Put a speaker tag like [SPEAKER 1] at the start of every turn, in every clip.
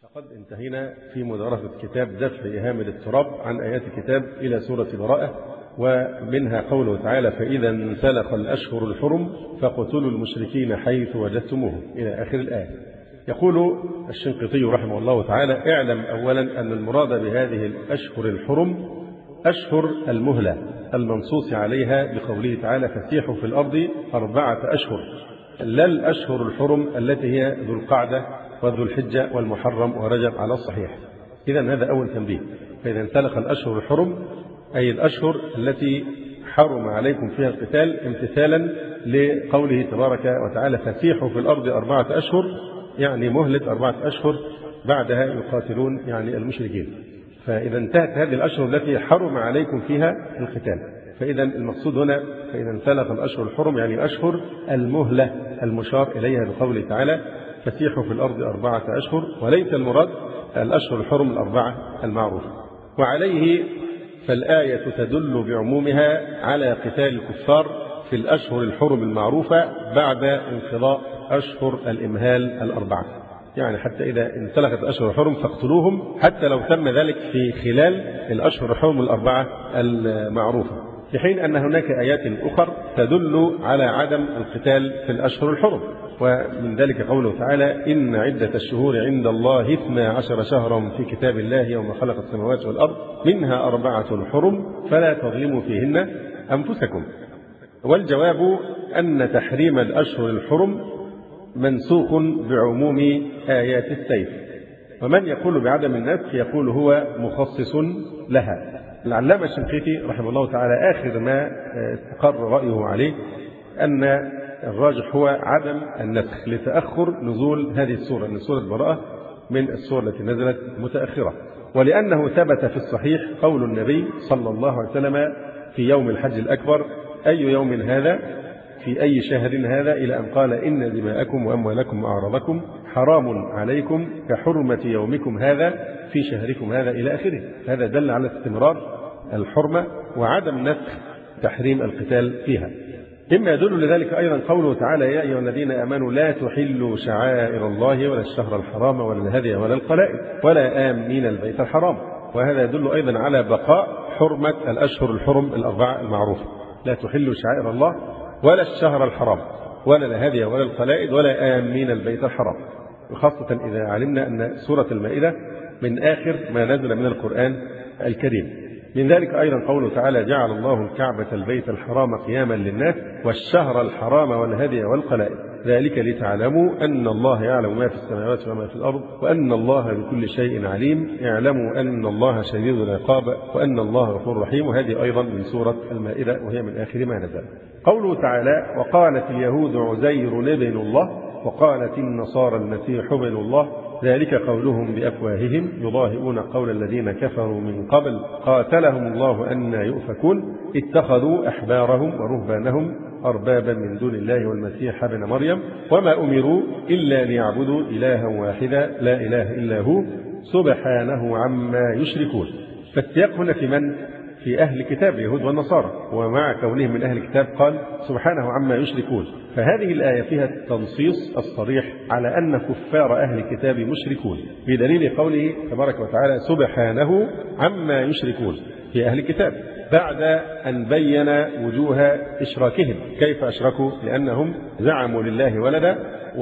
[SPEAKER 1] لقد انتهينا في مدرسة كتاب دفع إيهام الاضطراب عن آيات الكتاب إلى سورة براءة، ومنها قوله تعالى: فإذا انسلخ الأشهر الحرم فاقتلوا المشركين حيث وجدتموهم، إلى آخر الآية. يقول الشنقيطي رحمه الله تعالى: اعلم أولا أن المراد بهذه الأشهر الحرم أشهر المهلة المنصوص عليها بقوله تعالى: فسيحوا في الأرض 4 أشهر، لا الأشهر الحرم التي هي ذو القعدة وذو الحجة والمحرم ورجب على الصحيح. إذن هذا أول تنبيه. فإذا انسلخ الأشهر الحرم أي الأشهر التي حرم عليكم فيها القتال امتثالا لقوله تبارك وتعالى: فسيحوا في الأرض 4 أشهر، يعني مهلة 4 أشهر بعدها يقاتلون يعني المشركين. فإذا انتهت هذه الأشهر التي حرم عليكم فيها القتال. فإذا المقصود هنا فإذا انسلخ الأشهر الحرم يعني أشهر المهلة المشار إليها بقوله تعالى: فسيحوا في الأرض 4 أشهر، وليس المراد الأشهر الحرم 4 المعروفة. وعليه فالآية تدل بعمومها على قتال الكفار في الأشهر الحرم المعروفة بعد انقضاء أشهر الإمهال 4. يعني حتى إذا انسلخت الأشهر الحرم فاقتلوهم، حتى لو تم ذلك في خلال الأشهر الحرم 4 المعروفة، في حين أن هناك آيات أخرى تدل على عدم القتال في الأشهر الحرم. ومن ذلك قوله تعالى: إن عدة الشهور عند الله 12 شهرا في كتاب الله يوم خلق السماوات والأرض منها 4 حرم فلا تظلموا فيهن أنفسكم. والجواب أن تحريم الأشهر الحرم منسوخ بعموم آيات السيف، ومن يقول بعدم النسخ يقول هو مخصص لها. العلامة الشنقيطي رحمه الله تعالى آخر ما استقر رأيه عليه أن الراجح هو عدم النسخ لتأخر نزول هذه السورة، أن سورة براءة من السور التي نزلت متأخرة، ولأنه ثبت في الصحيح قول النبي صلى الله عليه وسلم في يوم الحج الأكبر: أي يوم هذا في أي شهر هذا، إلى أن قال: إن دماءكم وأموالكم وأعراضكم حرام عليكم كحرمة يومكم هذا في شهركم هذا، إلى آخره. هذا دل على استمرار الحرمة وعدم نسخ تحريم القتال فيها. مما يدل لذلك أيضا قوله تعالى: يا أيها الذين آمنوا لا تحلوا شعائر الله ولا الشهر الحرام ولا الهدي ولا القلائد ولا آمين البيت الحرام. وهذا يدل أيضا على بقاء حرمة الأشهر الحرم 4 المعروفة: لا تحلوا شعائر الله ولا الشهر الحرام ولا الهدي ولا القلائد ولا آمين البيت الحرام. وخاصة إذا علمنا أن سورة المائدة من آخر ما نزل من القرآن الكريم. من ذلك أيضا قوله تعالى: جعل الله الكعبة البيت الحرام قياما للناس والشهر الحرام والهدي والقلائد ذلك لتعلموا أن الله يعلم ما في السماوات وما في الأرض وأن الله بكل شيء عليم، اعلموا أن الله شديد العقاب وأن الله غفور رحيم. وهذه أيضا من سورة المائدة وهي من آخر ما نزل. قوله تعالى: وقالت اليهود عزير ابن الله وقالت النصارى المسيح ابن الله ذلك قولهم بأفواههم يضاهئون قول الذين كفروا من قبل قاتلهم الله أن يؤفكون اتخذوا أحبارهم ورهبانهم أربابا من دون الله والمسيح ابن مريم وما أمروا إلا ليعبدوا إلها واحدا لا إله إلا هو سبحانه عما يشركون. فالسياق هنا في من؟ في أهل الكتاب اليهود والنصارى، ومع كونهم من أهل الكتاب قال سبحانه عما يشركون. فهذه الآية فيها التنصيص الصريح على أن كفار أهل الكتاب مشركون، بدليل قوله تبارك وتعالى سبحانه عما يشركون في أهل الكتاب، بعد أن بين وجوه إشراكهم. كيف أشركوا؟ لأنهم زعموا لله ولدا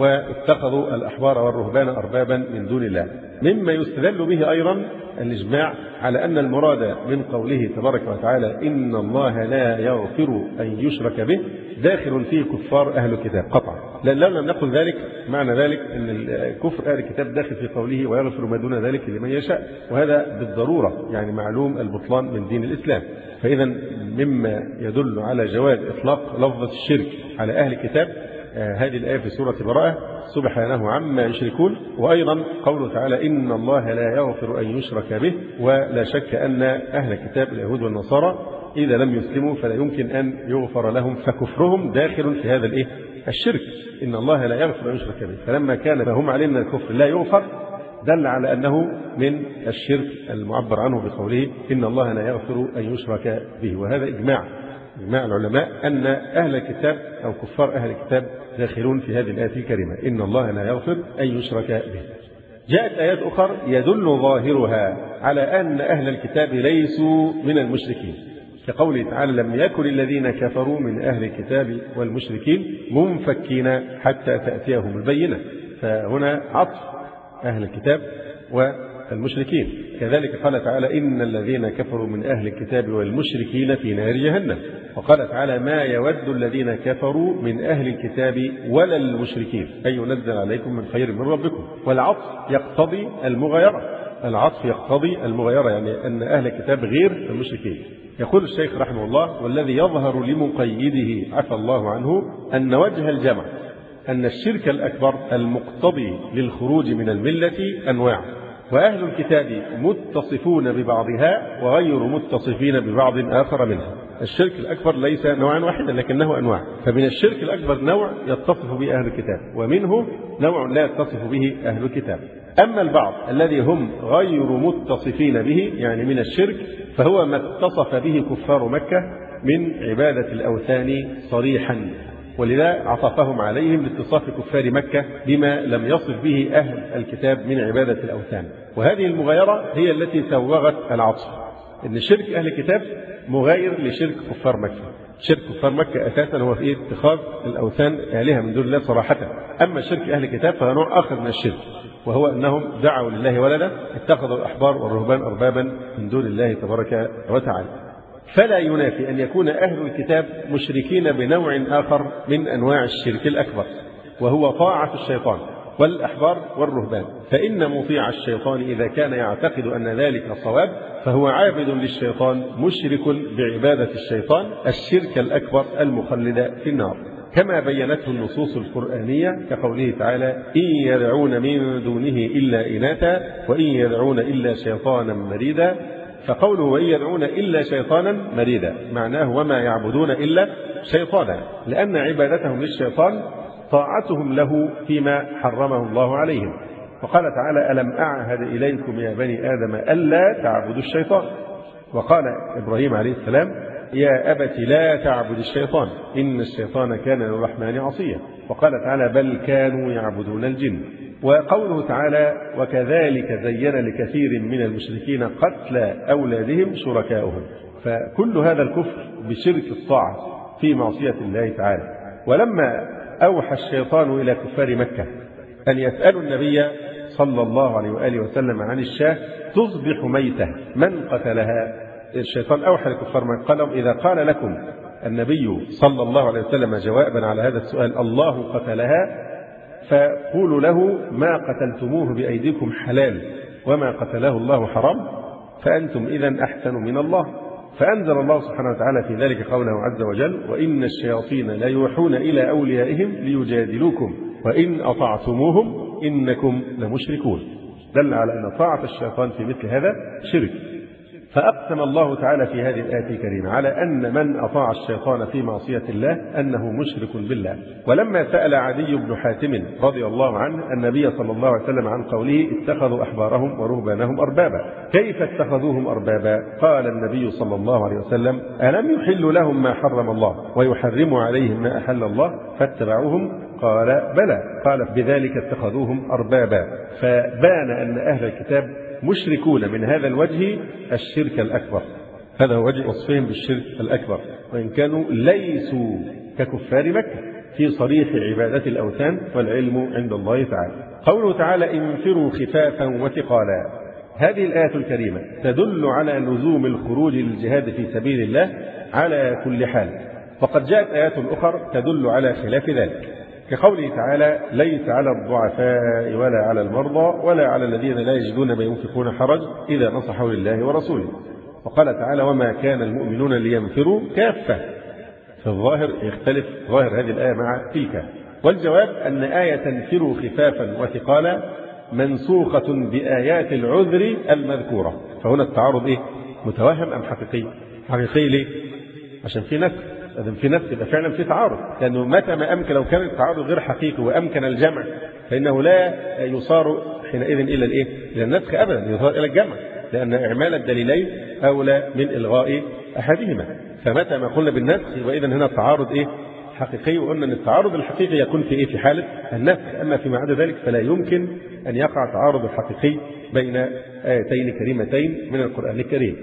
[SPEAKER 1] واتخذوا الأحبار والرهبان أربابا من دون الله. مما يستدل به أيضا الإجماع على أن المراد من قوله تبارك وتعالى إن الله لا يغفر أن يشرك به داخل فيه كفار أهل الكتاب قطعا، لأن لو لم نقل ذلك معنى ذلك أن كفر أهل الكتاب داخل في قوله ويغفر ما دون ذلك لمن يشاء، وهذا بالضرورة يعني معلوم البطلان من دين الإسلام. فإذا مما يدل على جواز إطلاق لفظة الشرك على أهل الكتاب هذه الآية في سورة براءة سبحانه عما يشركون، وأيضا قوله تعالى إن الله لا يغفر أن يشرك به. ولا شك أن أهل الكتاب اليهود والنصارى إذا لم يسلموا فلا يمكن أن يغفر لهم، فكفرهم داخل في هذا الشرك. إن الله لا يغفر أن يشرك به، فلما كان فهم علينا الكفر لا يغفر دل على أنه من الشرك المعبر عنه بقوله إن الله لا يغفر أن يشرك به. وهذا إجماع العلماء أن أهل الكتاب أو كفار أهل الكتاب داخلون في هذه الآية الكريمة إن الله لا يغفر أن يشرك به. جاءت آيات أخرى يدل ظاهرها على أن أهل الكتاب ليسوا من المشركين، كقوله تعالى لم يكن الذين كفروا من أهل الكتاب والمشركين منفكين حتى تأتيهم البينة، فهنا عطف أهل الكتاب والمشركين. كذلك قال تعالى إن الذين كفروا من أهل الكتاب والمشركين في نار جهنم. وقال تعالى ما يود الذين كفروا من أهل الكتاب ولا المشركين أن ينزل عليكم من خير من ربكم. والعطف يقتضي المغايرة، العطف يقتضي المغايرة، يعني أن أهل الكتاب غير المشركين. يقول الشيخ رحمه الله والذي يظهر لمقيده عفى الله عنه أن وجه الجمع أن الشرك الأكبر المقتضي للخروج من الملة أنواع، وأهل الكتاب متصفون ببعضها وغير متصفين ببعض آخر منها. الشرك الأكبر ليس نوعا واحدا لكنه أنواع، فمن الشرك الأكبر نوع يتصف به أهل الكتاب ومنه نوع لا يتصف به أهل الكتاب. أما البعض الذي هم غير متصفين به يعني من الشرك فهو ما اتصف به كفار مكة من عبادة الأوثان صريحا، ولذا عطفهم عليهم لاتصاف كفار مكة بما لم يصف به أهل الكتاب من عبادة الأوثان. وهذه المغايرة هي التي سوغت العطف، إن شرك أهل الكتاب مغاير لشرك كفار مكة. شرك كفار مكة أساسا هو في اتخاذ الأوثان آلهة من دون الله صراحة، أما شرك أهل الكتاب فهو نوع آخر من الشرك، وهو أنهم دعوا لله ولدا، اتخذوا الأحبار والرهبان أربابا من دون الله تبارك وتعالى. فلا ينافي أن يكون أهل الكتاب مشركين بنوع آخر من أنواع الشرك الأكبر، وهو طاعة الشيطان والأحبار والرهبان. فإن مطيع الشيطان إذا كان يعتقد أن ذلك صواب فهو عابد للشيطان مشرك بعبادة الشيطان الشرك الأكبر المخلد في النار، كما بينته النصوص القرآنية كقوله تعالى إن يدعون من دونه إلا إناثا وإن يدعون إلا شيطانا مريدا. فقوله وإن يدعون إلا شيطانا مريدا معناه وما يعبدون إلا شيطانا، لأن عبادتهم للشيطان طاعتهم له فيما حرمه الله عليهم. وقال تعالى ألم أعهد إليكم يا بني آدم ألا تعبدوا الشيطان. وقال إبراهيم عليه السلام يا أبت لا تعبد الشيطان إن الشيطان كان للرحمن عصيا. وقال تعالى بل كانوا يعبدون الجن. وقوله تعالى وكذلك زين لكثير من المشركين قتل أولادهم شركاؤهم. فكل هذا الكفر بشرك الطاعة في معصية الله تعالى. ولما أوحى الشيطان إلى كفار مكة أن يسألوا النبي صلى الله عليه وآله وسلم عن الشاة تصبح ميتة من قتلها، الشيطان أوحى لكفار مكة قال إذا قال لكم النبي صلى الله عليه وسلم جوابا على هذا السؤال الله قتلها فقولوا له ما قتلتموه بأيديكم حلال وما قتله الله حرام فأنتم إذن أحسن من الله. فأنزل الله سبحانه وتعالى في ذلك قوله عز وجل وإن الشياطين ليوحون إلى أوليائهم ليجادلوكم وإن أطعتموهم إنكم لمشركون. دل على أن طاعة الشيطان في مثل هذا شرك. فأقسم الله تعالى في هذه الآية الكريمة على أن من أطاع الشيطان في معصية الله أنه مشرك بالله. ولما سأل عدي بن حاتم رضي الله عنه النبي صلى الله عليه وسلم عن قوله اتخذوا أحبارهم ورهبانهم أربابا كيف اتخذوهم أربابا؟ قال النبي صلى الله عليه وسلم ألم يحل لهم ما حرم الله ويحرموا عليهم ما أحل الله فاتبعوهم؟ قال بلى. قال بذلك اتخذوهم أربابا. فبان أن أهل الكتاب مشركون من هذا الوجه الشرك الأكبر. هذا هو وجه وصفهم بالشرك الأكبر، وإن كانوا ليسوا ككفار مكة في صريح عبادة الأوثان والعلم عند الله تعالى. قوله تعالى انفروا خفافا وثقالا. هذه الآية الكريمة تدل على لزوم الخروج للجهاد في سبيل الله على كل حال، وقد جاءت آيات أخرى تدل على خلاف ذلك كقوله تعالى ليس على الضعفاء ولا على المرضى ولا على الذين لا يجدون ما ينفقون حرج إذا نصحوا لله ورسوله. وقال تعالى وما كان المؤمنون لينفروا كافة. في الظاهر يختلف ظاهر هذه الآية مع تلك، والجواب أن آية انفروا خفافا وثقالا منسوخة بآيات العذر المذكورة. فهنا التعارض متوهم أم حقيقي؟ حقيقي ليه؟ عشان في نسخ. إذن في نسخ يبقى فعلا في تعارض، لأنه متى ما أمكن لو كان التعارض غير حقيقي وأمكن الجمع فإنه لا يصار حينئذ إلى إلى النسخ أبدا، يصار إلى الجمع، لأن إعمال الدليلين أولى من إلغاء أحدهما. فمتى ما قلنا بالنسخ يبقى إذن هنا التعارض حقيقي، وقلنا أن التعارض الحقيقي يكون في إيه؟ في حالة النسخ، أما فيما عدا ذلك فلا يمكن أن يقع تعارض حقيقي بين آيتين كريمتين من القرآن الكريم.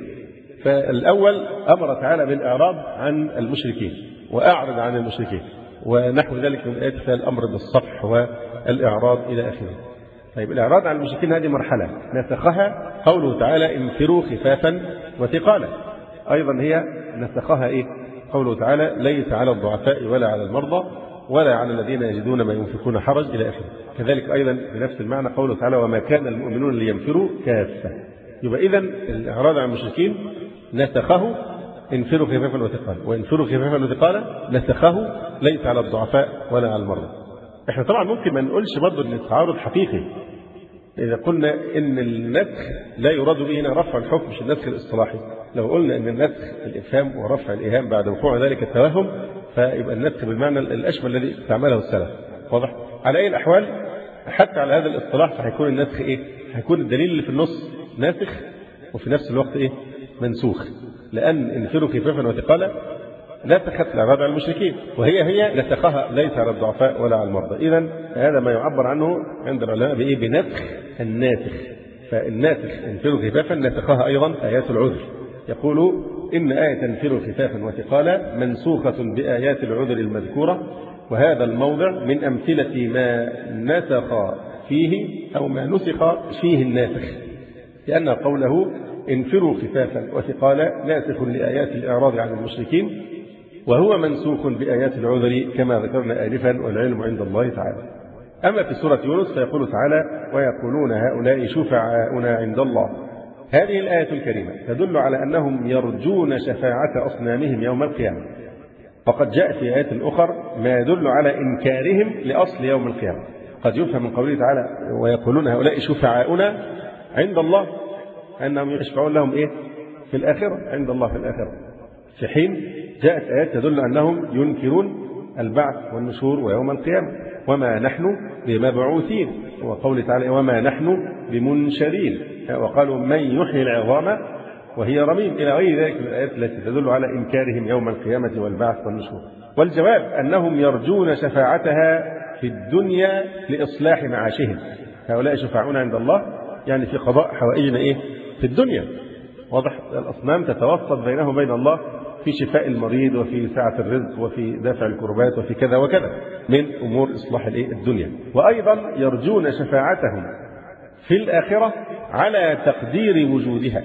[SPEAKER 1] فالأول أمر تعالى بالإعراض عن المشركين، وأعرض عن المشركين، ونحو ذلك من آيات فيها الأمر بالصفح والإعراض إلى آخره. طيب الإعراض عن المشركين هذه مرحلة نسخها قوله تعالى انفروا خفافا وثقالا، أيضا هي نسخها إيه؟ قوله تعالى ليس على الضعفاء ولا على المرضى ولا على الذين يجدون ما ينفقون حرج إلى آخره. كذلك أيضا بنفس المعنى قوله تعالى وما كان المؤمنون لينفروا كافة. يبقى إذن الإعراض عن المشركين نسخه انفروا خفافا وثقالا، وانفروا خفافا وثقالا نسخه ليس على الضعفاء ولا على المرضى. احنا طبعا ممكن ما نقولش برضه ان التعارض حقيقي اذا قلنا ان النسخ لا يراد به هنا رفع الحكم مش النسخ الاصطلاحي. لو قلنا ان النسخ الافهام ورفع الايهام بعد وقوع ذلك التوهم فيبقى النسخ بالمعنى الاشمل الذي استعمله السلف. واضح؟ على اي الاحوال حتى على هذا الاصطلاح فهيكون النسخ ايه؟ هيكون الدليل اللي في النص ناسخ وفي نفس الوقت ايه؟ منسوخ، لان انفروا خفافا وثقالا نسخت الإعراض عن المشركين، وهي نسخها ليس على الضعفاء ولا على المرضى. إذن هذا ما يعبر عنه عند العلماء بإيه؟ بنسخ الناسخ. فالناسخ انفروا خفافا نسخها أيضا آيات العذر، يقول إن آية انفروا خفافا وثقالا منسوخة بآيات العذر المذكورة، وهذا الموضع من أمثلة ما نسخ فيه أو ما نسخ فيه الناسخ، لأن قوله انفروا خفافا وثقالا ناسخ لآيات الإعراض عن المشركين، وهو منسوخ بآيات العذر كما ذكرنا آنفا، والعلم عند الله تعالى. أما في سورة يونس فيقول تعالى ويقولون هؤلاء شفعاؤنا عند الله. هذه الآية الكريمة تدل على أنهم يرجون شفاعة أصنامهم يوم القيامة، وقد جاء في آيات أخرى ما يدل على إنكارهم لأصل يوم القيامة. قد يفهم من قوله تعالى ويقولون هؤلاء شفعاؤنا عند الله أنهم يشفعون لهم إيه؟ في الآخرة، عند الله في الآخرة، في حين جاءت آيات تدل أنهم ينكرون البعث والنشور ويوم القيامة وما نحن بمبعوثين، وقول تعالى وما نحن بمنشرين، وقالوا من يحيي العظام وهي رميم، إلى غير ذلك من الآيات التي تدل على إنكارهم يوم القيامة والبعث والنشور. والجواب أنهم يرجون شفاعتها في الدنيا لإصلاح معاشهم. هؤلاء شفاعون عند الله يعني في قضاء حوائجنا إيه؟ في الدنيا. واضح؟ الأصنام تتوسط بينه وبين الله في شفاء المريض وفي سعة الرزق وفي دافع الكربات وفي كذا وكذا من أمور إصلاح الدنيا. وأيضا يرجون شفاعتهم في الآخرة على تقدير وجودها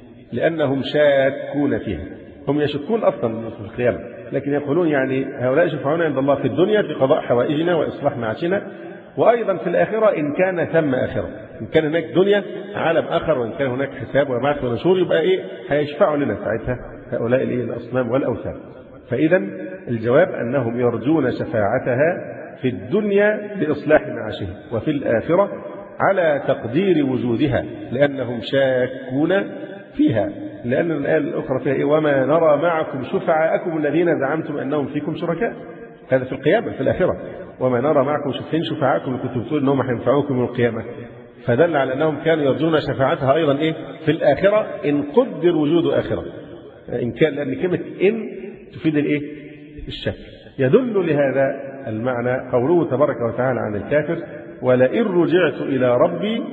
[SPEAKER 1] لأنهم شاكون فيها. هم يشكون أصلا في القيامة، لكن يقولون يعني هؤلاء شفاعون عند الله في الدنيا في قضاء حوائجنا وإصلاح معاشنا، وأيضا في الآخرة إن كان ثم آخرة، إن كان هناك دنيا عالم آخر وإن كان هناك حساب وبعث ونشور يبقى إيه؟ هيشفعوا لنا ساعتها هؤلاء الأصنام والأوثان. فإذا الجواب أنهم يرجون شفاعتها في الدنيا لإصلاح معاشهم، وفي الآخرة على تقدير وجودها لأنهم شاكون فيها، لأن الآية الأخرى فيها إيه؟ وما نرى معكم شفعاءكم الذين زعمتم أنهم فيكم شركاء. هذا في القيامة في الآخرة، وما نرى معكم شفعاءكم كنتم بتقولوا أنهم هينفعوكم من القيامة، فدل على أنهم كانوا يرجون شفاعتها أيضا إيه؟ في الآخرة إن قدر وجود آخرة، إن كان، لأن كلمة إن تفيد الإيه؟ الشك. يدل لهذا المعنى قوله تبارك وتعالى عن الكافر ولئن رجعت إلى ربي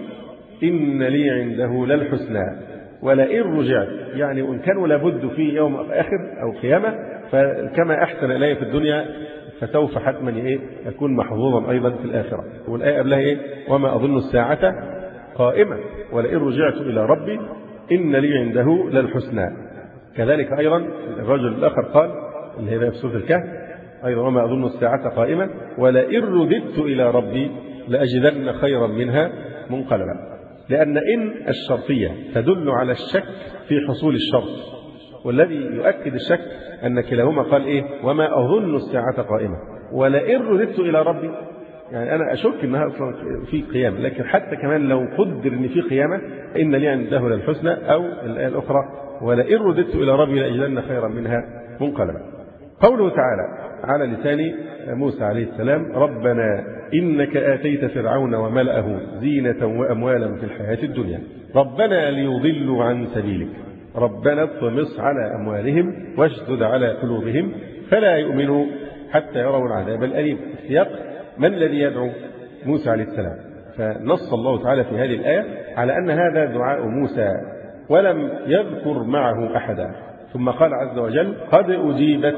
[SPEAKER 1] إن لي عنده للحسنى. ولئن رجعت يعني وإن كانوا لابد في يوم آخر أو قيامة، فكما أحسن إليه في الدنيا فسوف حتما إيه؟ يكون محظوظا أيضا في الآخرة. والآية قبلها إيه؟ وما أظن الساعة قائمة ولئن رجعت إلى ربي إن لي عنده للحسنى. كذلك أيضا الرجل الآخر قال اللي هي في سورة الكهف أيضا وما أظن الساعة قائمة ولئن رددت إلى ربي لأجدن خيرا منها منقلبا. لأن إن الشرطية تدل على الشك في حصول الشرط، والذي يؤكد الشك أن كلاهما قال إيه؟ وما أظن الساعة قائمة. ولئن رددت إلى ربي يعني أنا أشك أنها أصلا في قيامة، لكن حتى كمان لو قدر أن في قيامة إن لي عنده للحسنى، أو الآية الأخرى ولئن رددت إلى ربي لأجدن خيرا منها منقلبا. قوله تعالى على لسان موسى عليه السلام ربنا إنك آتيت فرعون وملأه زينة وأموالا في الحياة الدنيا ربنا ليضلوا عن سبيلك ربنا اطمس على أموالهم واشدد على قلوبهم فلا يؤمنوا حتى يروا العذاب الأليم. السياق من الذي يدعو؟ موسى عليه السلام. فنص الله تعالى في هذه الآية على أن هذا دعاء موسى ولم يذكر معه أحدا. ثم قال عز وجل: قد أجيبت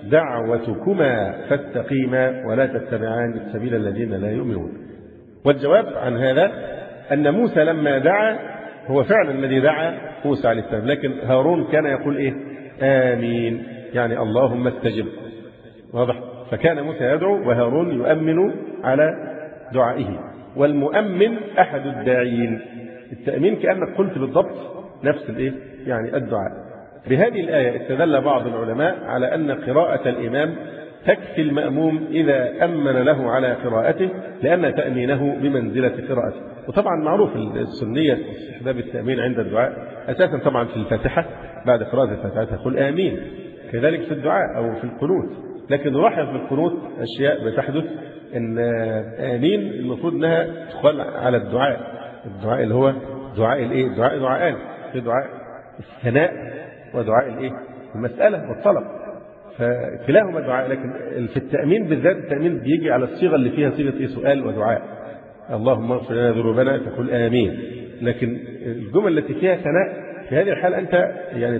[SPEAKER 1] دعوتكما فاستقيما ولا تتبعان سبيل الذين لا يؤمنون. والجواب عن هذا أن موسى لما دعا هو فعلا الذي دعا موسى عليه السلام، لكن هارون كان يقول إيه؟ آمين، يعني اللهم استجب. واضح؟ فكان موسى يدعو وهارون يؤمن على دعائه، والمؤمن أحد الداعين. التأمين كأنك قلت بالضبط نفس الإيه؟ يعني الدعاء. بهذه الآية استدل بعض العلماء على أن قراءة الإمام تكفي المأموم إذا أمن له على قراءته، لأن تأمينه بمنزلة قراءته. وطبعا معروف السنية استحباب التأمين عند الدعاء أساسا طبعا في الفاتحة، بعد قراءة الفاتحة تقول آمين، كذلك في الدعاء أو في القنوت. لكن نلاحظ في القنوت أشياء بتحدث، إن آمين المفروض أنها تقال على الدعاء اللي هو دعاء الإيه؟ دعاءان، في دعاء الثناء ودعاء الإيه؟ المسألة والطلب، فكلاهما دعاء. لكن في التأمين بالذات التأمين بيجي على الصيغة اللي فيها صيغة إيه؟ سؤال ودعاء. اللهم اغفر لنا ذنوبنا تقول آمين. لكن الجمل التي فيها ثناء في هذه الحالة أنت يعني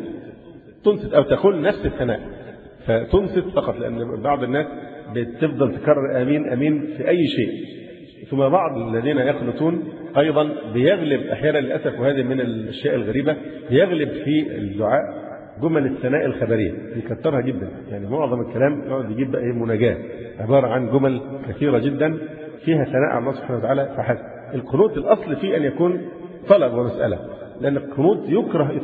[SPEAKER 1] تنصت أو تقول نفس الثناء، فتنصت فقط، لأن بعض الناس بتفضل تكرر آمين آمين في أي شيء. ثم بعض الذين يخلطون أيضا بيغلب أحيانا للأسف، وهذه من الأشياء الغريبة، بيغلب في الدعاء جمل الثناء الخبرية، يكترها جدا. يعني معظم الكلام يقعد يجيب بقى مناجاة عبارة عن جمل كثيرة جدا فيها ثناء على الله سبحانه وتعالى فحسب. القنوت الأصل فيه أن يكون طلب ومسألة، لأن القنوت يكره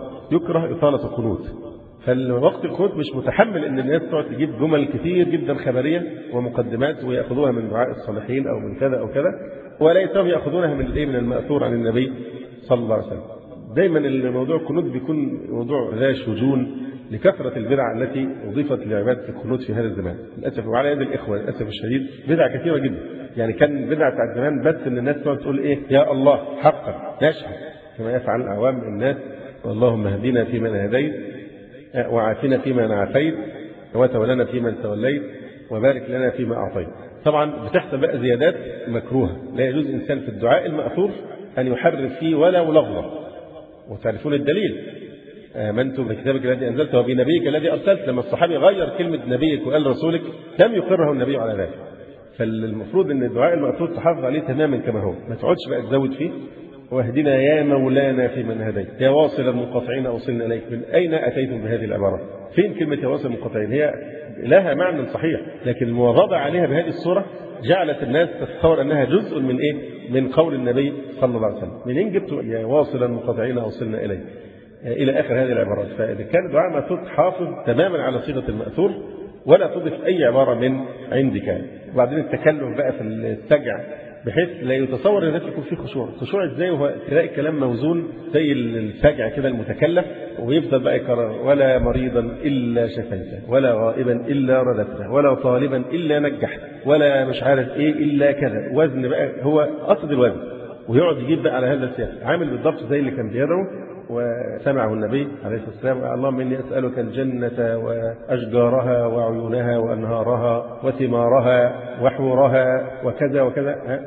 [SPEAKER 1] إطالة القنوت. فالوقت القنوت مش متحمل ان الناس تقعد تجيب جمل كثير جدا خبريه ومقدمات وياخذوها من دعاء الصالحين او من كذا او كذا، وليتهم ياخذونها من من الماثور عن النبي صلى الله عليه وسلم. دايما الموضوع القنوت بيكون موضوع ذا شجون لكثره البدع التي اضيفت لعباده القنوت في هذا الزمان للاسف، وعلى يد الاخوه للاسف الشديد بدع كثيره جدا. يعني كان بدع بتاعت زمان بس ان الناس تقعد تقول ايه؟ يا الله حقا نشهد، كما يفعل عوام الناس، اللهم اهدنا فيمن هديت وعافنا فيما عافيت وتولنا فيمن توليت وبارك لنا فيما أعطيت. طبعا بتحصل بقى زيادات مكروهة، لا يجوز إنسان في الدعاء المأثور أن يحرف فيه ولو لفظة. وتعرفون الدليل، آمنت بكتابك الذي أنزلت وبنبيك الذي أرسلت. لما الصحابي غير كلمة نبيك وقال رسولك لم يقره النبي على ذلك. فالمفروض أن الدعاء المأثور تحافظ عليه تماما كما هو، ما تقعدش بقى تزود فيه. واهدنا يا مولانا فيمن هديت، يا واصل المنقطعين أوصلنا إليك. من أين أتيتم بهذه العبارة؟ فين كلمة يا واصل المنقطعين؟ هي لها معنى صحيح، لكن المواظبة عليها بهذه الصورة جعلت الناس تتصور أنها جزء من إيه؟ من قول النبي صلى الله عليه وسلم. منين جبتوا يا واصل المنقطعين أوصلنا إليك إلى آخر هذه العبارات؟ فإذا كان الدعاء مأثور حافظ تماما على صيغة المأثور ولا تضيف أي عبارة من عندك. وبعدين التكلف بقى في السجع بحيث لا يتصور الناس يكون فيه خشوع ازاي وهو تلاقي كلام موزون زي السجع كده المتكلف، ويفضل بقى يكرر ولا مريضا الا شفيته ولا غائبا الا رددته ولا طالبا الا نجحته ولا مش عارف ايه الا كذا. وزن بقى هو قصد الوزن، ويقعد يجيب بقى على هذا السياق، عامل بالضبط زي اللي كان بيدعو وسمعه النبي عليه الصلاه والسلام: اللهم اني اسالك الجنه واشجارها وعيونها وانهارها وثمارها وحورها وكذا وكذا.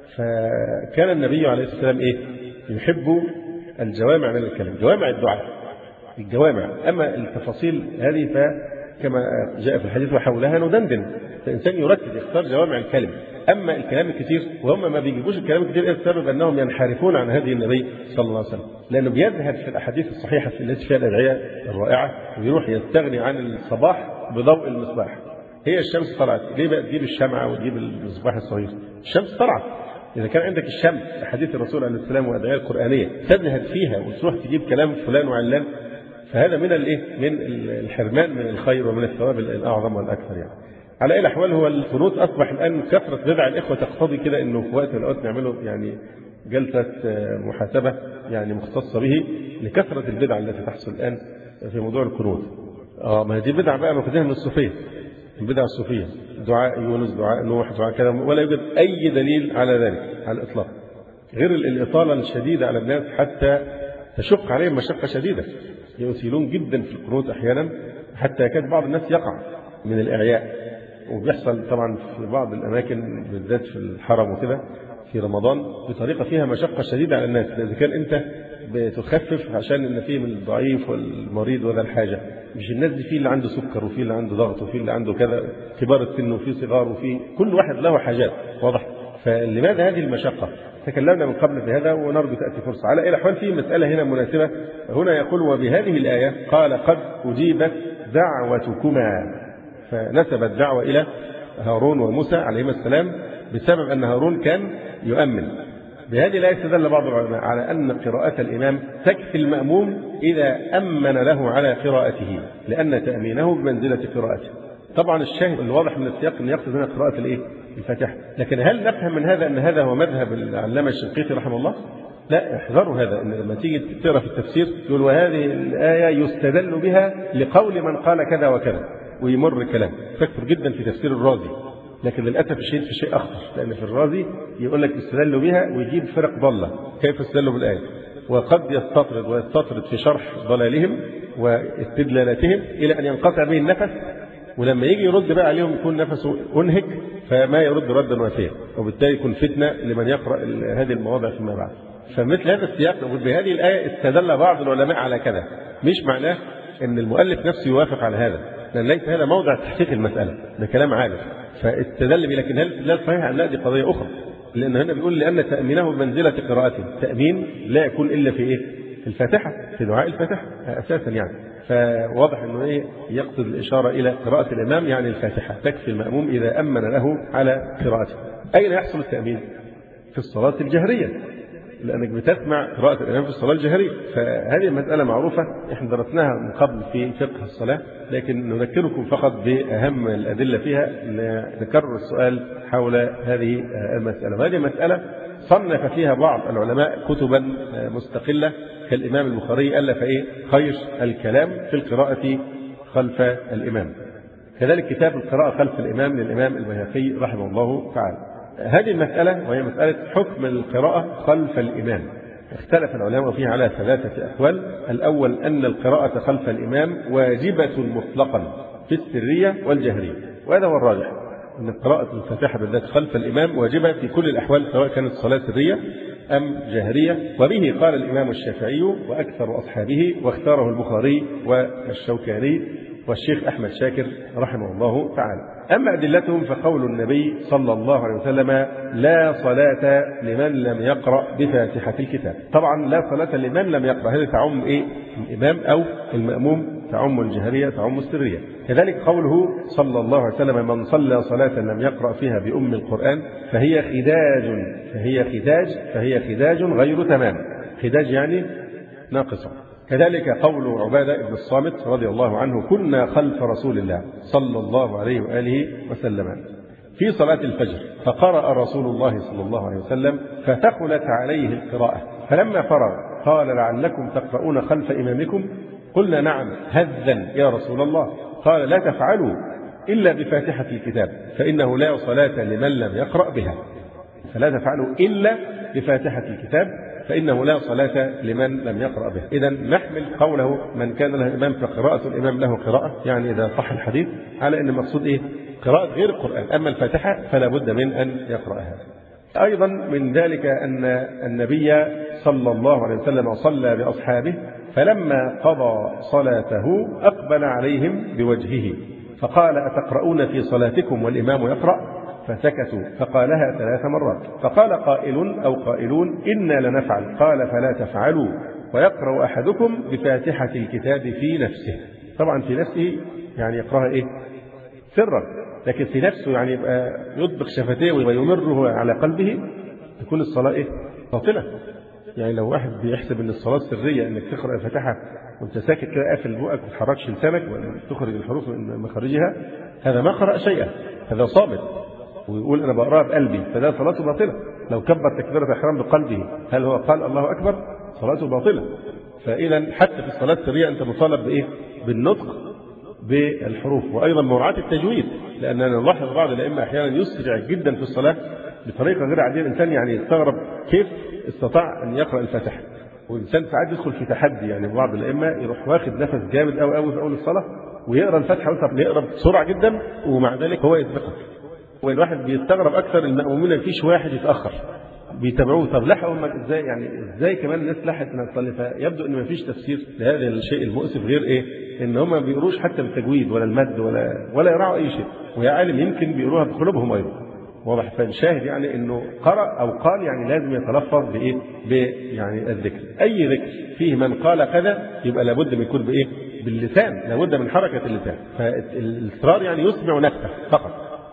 [SPEAKER 1] فكان النبي عليه الصلاه والسلام ايه؟ يحب الجوامع من الكلام، جوامع الدعاء، الجوامع. اما التفاصيل هذه فكما جاء في الحديث وحولها ندندن، فالانسان يركز يختار جوامع الكلم. أما الكلام الكثير، وهم ما بيجيبوش الكلام الكثير بسبب أنهم ينحرفون عن هدي النبي صلى الله عليه وسلم، لأنه بيذهب في الأحاديث الصحيحة التي فيها الأدعية الرائعة ويروح يستغني عن الصباح بضوء المصباح. هي الشمس طلعت، ليه بقى تجيب الشمعة وتجيب المصباح الصغير؟ الشمس طلعت. إذا كان عندك الشمس حديث الرسول عليه السلام والأدعية القرآنية تذهب فيها وتروح تجيب كلام فلان وعلان، فهذا من من الحرمان من الخير ومن الثواب الأعظم والأكثر. يعني على أي الأحوال هو القنوت أصبح الآن كثرة بدع الإخوة تقتضي كده إنه في وقت من الأوقات نعمله يعني جلسة محاسبة يعني مختصة به لكثرة البدع التي تحصل الآن في موضوع القنوت. ما هذه بدع بقى ماخذينها من الصوفية، البدع الصوفية، دعاء يونس، دعاء نوح، دعاء كذا، ولا يوجد أي دليل على ذلك على الإطلاق، غير الإطالة الشديدة على الناس حتى تشق عليهم مشقة شديدة. يسيلون جدا في القنوت أحيانا حتى يكاد بعض الناس يقع من الإعياء. وبيحصل طبعا في بعض الأماكن بالذات في الحرم وكده في رمضان بطريقة فيها مشقة شديدة على الناس، إذا كان أنت بتخفف عشان إن فيه من الضعيف والمريض وذا الحاجة، مش الناس دي فيه اللي عنده سكر وفيه اللي عنده ضغط وفيه اللي عنده كذا، كبار السن وفيه صغار وفيه كل واحد له حاجات واضح. فلماذا هذه المشقة؟ تكلمنا من قبل في هذا ونرجو تأتي فرصة. على أي الأحوال في مسألة هنا مناسبة. هنا يقول وبهذه الآية قال قد أجيبت دعوتكما، فنسب الدعوة إلى هارون وموسى عليهما السلام بسبب أن هارون كان يؤمن. بهذه الآية استدل بعض العلماء على أن قراءة الإمام تكفي المأموم إذا أمن له على قراءته، لأن تأمينه بمنزلة قراءته. طبعا الشاهد الواضح من السياق أن يقصد هنا قراءة الفاتحة، لكن هل نفهم من هذا أن هذا هو مذهب العلامة الشنقيطي رحمه الله؟ لا، احذروا هذا، ان لما تيجي تقرا في التفسير يقول وهذه الآية يستدل بها لقول من قال كذا وكذا ويمر الكلام. فكر جدا في تفسير الرازي، لكن للأسف الشيء في شيء أخطر، لأن في الرازي يقول لك يستدل بها ويجيب فرق ضالة كيف يستدل بالآية، وقد يستطرد في شرح ضلالهم واستدلالاتهم إلى أن ينقطع به النفس، ولما يجي يرد بقى عليهم يكون نفسه أنهك فما يرد ردا وافيا، وبالتالي يكون فتنة لمن يقرأ هذه المواضع فيما بعد. فمثل هذا السياق بهذه الآية استدل بعض العلماء على كذا، مش معناه أن المؤلف نفسه يوافق على هذا، لأن ليس هذا موضع تحقيق المسألة، ده كلام عارف فاستدل به. لكن هل لا صحيح أن لا، دي قضية أخرى، لأن هنا بيقول لأن تأمينه بمنزلة قراءته. تأمين لا يكون إلا في إيه؟ في الفاتحة، في دعاء الفاتحة أساسا يعني. فواضح أنه إيه يقصد الإشارة إلى قراءة الإمام يعني الفاتحة، تكفي المأموم إذا أمن له على قراءته. أين يحصل التأمين؟ في الصلاة الجهرية، لأنك بتسمع قراءة الإمام في الصلاة الجهرية. فهذه المسألة معروفة، إحنا درسناها من قبل في فقه الصلاة، لكن نذكركم فقط بأهم الأدلة فيها لنكرر السؤال حول هذه المسألة. وهذه مسألة صنف فيها بعض العلماء كتبا مستقلة، كالإمام البخاري ألف خير الكلام في القراءة خلف الإمام، كذلك كتاب القراءة خلف الإمام للإمام البيهقي رحمه الله تعالى. هذه المسألة وهي مسألة حكم القراءة خلف الإمام، اختلف العلماء فيها على 3 أقوال. الأول أن القراءة خلف الإمام واجبة مطلقا في السرية والجهرية، وهذا هو الراجح، أن قراءة الفاتحة بالذات خلف الإمام واجبة في كل الأحوال سواء كانت صلاة سرية أم جهرية. وبه قال الإمام الشافعي وأكثر أصحابه، واختاره البخاري والشوكاني والشيخ أحمد شاكر رحمه الله تعالى. أما أدلتهم فقول النبي صلى الله عليه وسلم لا صلاة لمن لم يقرأ بفاتحة الكتاب. طبعا لا صلاة لمن لم يقرأ، هذا تعم الإمام أو المأموم، تعم الجهرية تعم السرية. كذلك قوله صلى الله عليه وسلم من صلى صلاة لم يقرأ فيها بأم القرآن فهي خداج غير تمام، خداج يعني ناقصة. كذلك قول عبادة بن الصامت رضي الله عنه كنا خلف رسول الله صلى الله عليه وآله وسلم في صلاة الفجر فقرأ رسول الله صلى الله عليه وسلم فثقلت عليه القراءة، فلما فرغ قال لعلكم تقرؤون خلف إمامكم؟ قلنا نعم هذا يا رسول الله. قال لا تفعلوا إلا بفاتحة الكتاب فإنه لا صلاة لمن لم يقرأ بها. فلا تفعلوا إلا بفاتحة الكتاب فإنه لا صلاة لمن لم يقرأ بها. إذا نحمل قوله من كان له إمام فقراءة الإمام له قراءة، يعني إذا صح الحديث، على أن المقصود قراءة غير القرآن، أما الفاتحة فلا بد من أن يقرأها. أيضا من ذلك أن النبي صلى الله عليه وسلم صلى بأصحابه فلما قضى صلاته أقبل عليهم بوجهه فقال أتقرؤون في صلاتكم والإمام يقرأ؟ فسكتوا فقالها 3 مرات. فقال قائل أو قائلون إنا لنفعل. قال فلا تفعلوا ويقرأ أحدكم بفاتحة الكتاب في نفسه. طبعا في نفسه يعني يقرأها سرا، لكن في نفسه يعني يبقى يطبق شفتيه ويمره على قلبه، تكون الصلاة باطلة. يعني لو واحد بيحسب ان الصلاة سرية انك تقرأ الفاتحة وانت ساكت كده قافل بقك وما تحركش لسانك وتخرج الحروف من مخارجها، هذا ما قرأ شيئا، هذا صامت ويقول انا بقراها بقلبي، فده صلاته باطلة. لو كبر تكبيرة احرام بقلبه هل هو قال الله اكبر؟ صلاته باطلة. فاذا حتى في الصلاة السرية انت مطالب بالنطق بالحروف، وايضا مراعاة التجويد، لاننا نلاحظ بعض الائمه احيانا يسرع جدا في الصلاة بطريقة غير عادية. الانسان يعني يستغرب كيف استطاع ان يقرأ الفاتحة، والانسان ساعات يدخل في تحدي، يعني بعض الائمه يروح واخد نفس جامد قوي قوي في اول الصلاة ويقرأ الفاتحة ويقرأ نقرأ بسرعة جدا ومع ذلك هو يسبقك. والواحد بيستغرب أكثر المأمومين مفيش واحد يتأخر بيتابعوه. طب لحقوا ازاي؟ يعني ازاي كمان الناس لحقت انها تصلي؟ فيبدو ان مفيش تفسير لهذا الشيء المؤسف غير ايه؟ ان هم ما بيقروش حتى بالتجويد ولا المد ولا يراعوا اي شيء. ويا عالم يمكن بيقروها بقلوبهم ايضا. واضح. فالشاهد يعني انه قرأ او قال يعني لازم يتلفظ بايه؟ يعني الذكر. اي ذكر فيه من قال كذا يبقى لابد من يكون بايه؟ باللسان، لابد من حركه اللسان. فالاصرار يعني يسمع نفسه فقط.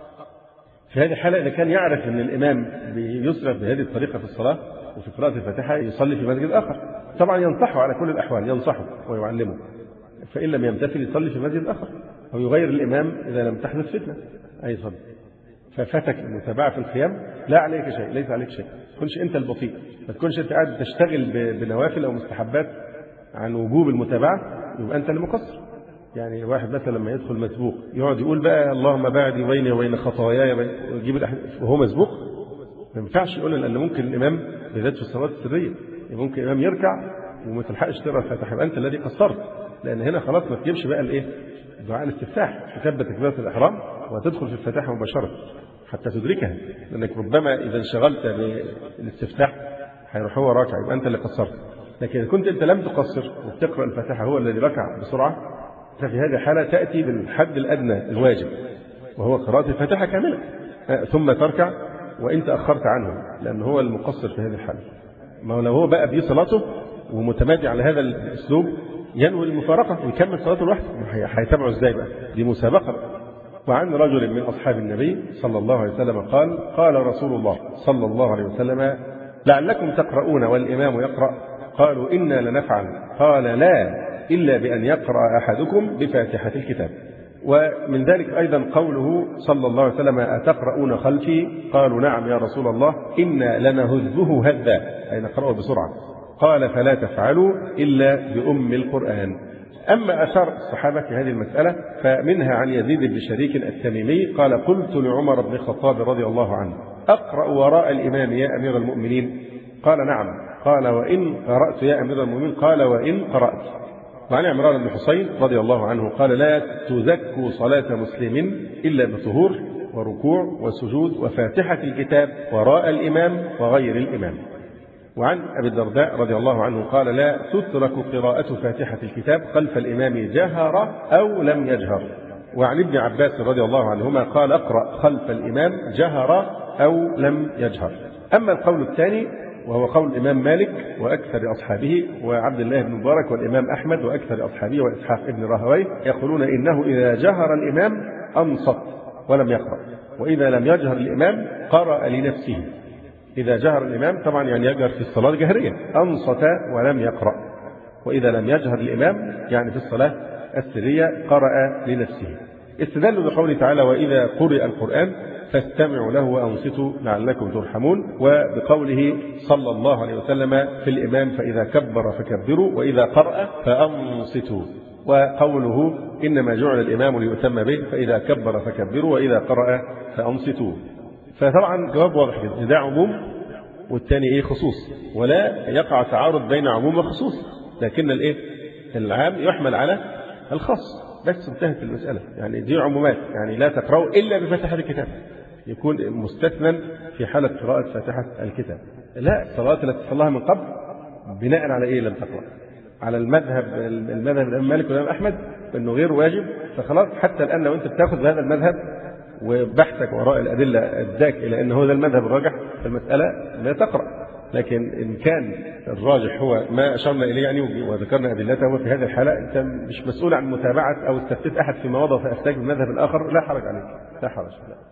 [SPEAKER 1] في هذه الحالة إذا كان يعرف أن الإمام بيسرع بهذه الطريقة في الصلاة وفي قراءة الفاتحة يصلي في مسجد آخر. طبعا ينصحه على كل الأحوال، ينصحه ويعلمه. فإن لم يمتثل يصلي في مسجد آخر أو يغير الإمام إذا لم تحدث فتنة أي صلاة. ففتك المتابعة في القيام لا عليك شيء، ليس عليك شيء. ما تكونش أنت البطيء، ما تكونش أنت قاعد تشتغل بنوافل أو مستحبات عن وجوب المتابعة، يبقى أنت اللي مقصر. يعني واحد مثلا لما يدخل مسبوق يقعد يقول بقى اللهم باعد بيني وبين خطاياي ويجيب وهو مسبوق. ما ينفعش يقول، لأن ممكن الإمام بالذات في الصلاة السرية ممكن الإمام يركع وما تلحقش تقرأ الفاتحة، يبقى أنت الذي قصرت. لأن هنا خلاص ما تجيبش بقى الإيه؟ دعاء الاستفتاح، تثبت تكبيرة الإحرام وتدخل في الفاتحة مباشرة حتى تدركها، لأنك ربما إذا انشغلت بالاستفتاح هيروح هو راكع، يبقى أنت اللي قصرت. لكن إذا كنت أنت لم تقصر وبتقرأ الفاتحة هو الذي ركع بسرعة، ففي هذه الحالة تأتي بالحد الأدنى الواجب وهو قراءة الفاتحة كاملة، ثم تركع وإن تأخرت عنه، لأن هو المقصر في هذه الحالة. ما هو لو هو بقى في صلاته ومتمادي على هذا الأسلوب ينوي المفارقة ويكمل صلاته لوحده، هيتابعه إزاي بقى؟ دي مسابقة. وعن رجل من أصحاب النبي صلى الله عليه وسلم قال رسول الله صلى الله عليه وسلم لعلكم تقرؤون والإمام يقرأ؟ قالوا إنا لنفعل. قال لا، إلا بأن يقرأ أحدكم بفاتحة الكتاب. ومن ذلك أيضا قوله صلى الله عليه وسلم أتقرؤون خلفي؟ قالوا نعم يا رسول الله، إنا لنهزه هذا، أي نقرأه بسرعة. قال فلا تفعلوا إلا بأم القرآن. أما أثار الصحابة في هذه المسألة فمنها عن يزيد بن شريك التميمي قال قلت لعمر بن الخطاب رضي الله عنه أقرأ وراء الإمام يا أمير المؤمنين؟ قال نعم. قال وإن قرأت يا أمير المؤمنين؟ قال وإن قرأت. وعن عمران بن حسين رضي الله عنه قال لا تزكوا صلاة مسلم إلا بطهور وركوع وسجود وفاتحة الكتاب وراء الإمام وغير الإمام. وعن أبي الدرداء رضي الله عنه قال لا تترك قراءة فاتحة الكتاب خلف الإمام جهر أو لم يجهر. وعن ابن عباس رضي الله عنهما قال اقرأ خلف الإمام جهر أو لم يجهر. أما القول الثاني وهو قول الإمام مالك وأكثر أصحابه وعبد الله بن مبارك والإمام أحمد وأكثر أصحابه وإسحاق بن راهويه يقولون إنه إذا جهر الإمام أنصت ولم يقرأ، وإذا لم يجهر الإمام قرأ لنفسه. إذا جهر الإمام طبعا يعني يجهر في الصلاة الجهرية، أنصت ولم يقرأ. وإذا لم يجهر الإمام يعني في الصلاة السرية قرأ لنفسه. استدلوا بقوله تعالى وإذا قرئ القرآن فاستمعوا له وأنصتوا لعلكم ترحمون، وبقوله صلى الله عليه وسلم في الإمام فإذا كبر فكبروا وإذا قرأ فأنصتوا، وقوله إنما جعل الإمام ليؤتم به فإذا كبر فكبروا وإذا قرأ فأنصتوا. فطبعا جواب واضح جدا، ده عموم والثاني خصوص، ولا يقع تعارض بين عموم وخصوص، لكن العام يحمل على الخاص بس، انتهت المسألة. يعني دي عمومات، يعني لا تقرأوا إلا بفاتحة الكتاب، يكون مستثنى في حالة قراءة فاتحة الكتاب. لا، الصلاة التي تصلىها من قبل بناء على إيه لم تقرأ؟ على المذهب الإمام مالك والإمام أحمد أنه غير واجب، فخلاص حتى الآن لو أنت بتاخذ بهذا المذهب وبحثك وراء الأدلة أداك إلى أن هذا المذهب الراجح في المسألة لا تقرأ. لكن إن كان الراجح هو ما أشرنا إليه يعني وذكرنا أدلته، وفي هذه الحالة أنت مش مسؤول عن متابعة أو استفتاء أحد في مواضع فأفتاك بالمذهب الآخر، لا حرج عليك، لا حرج.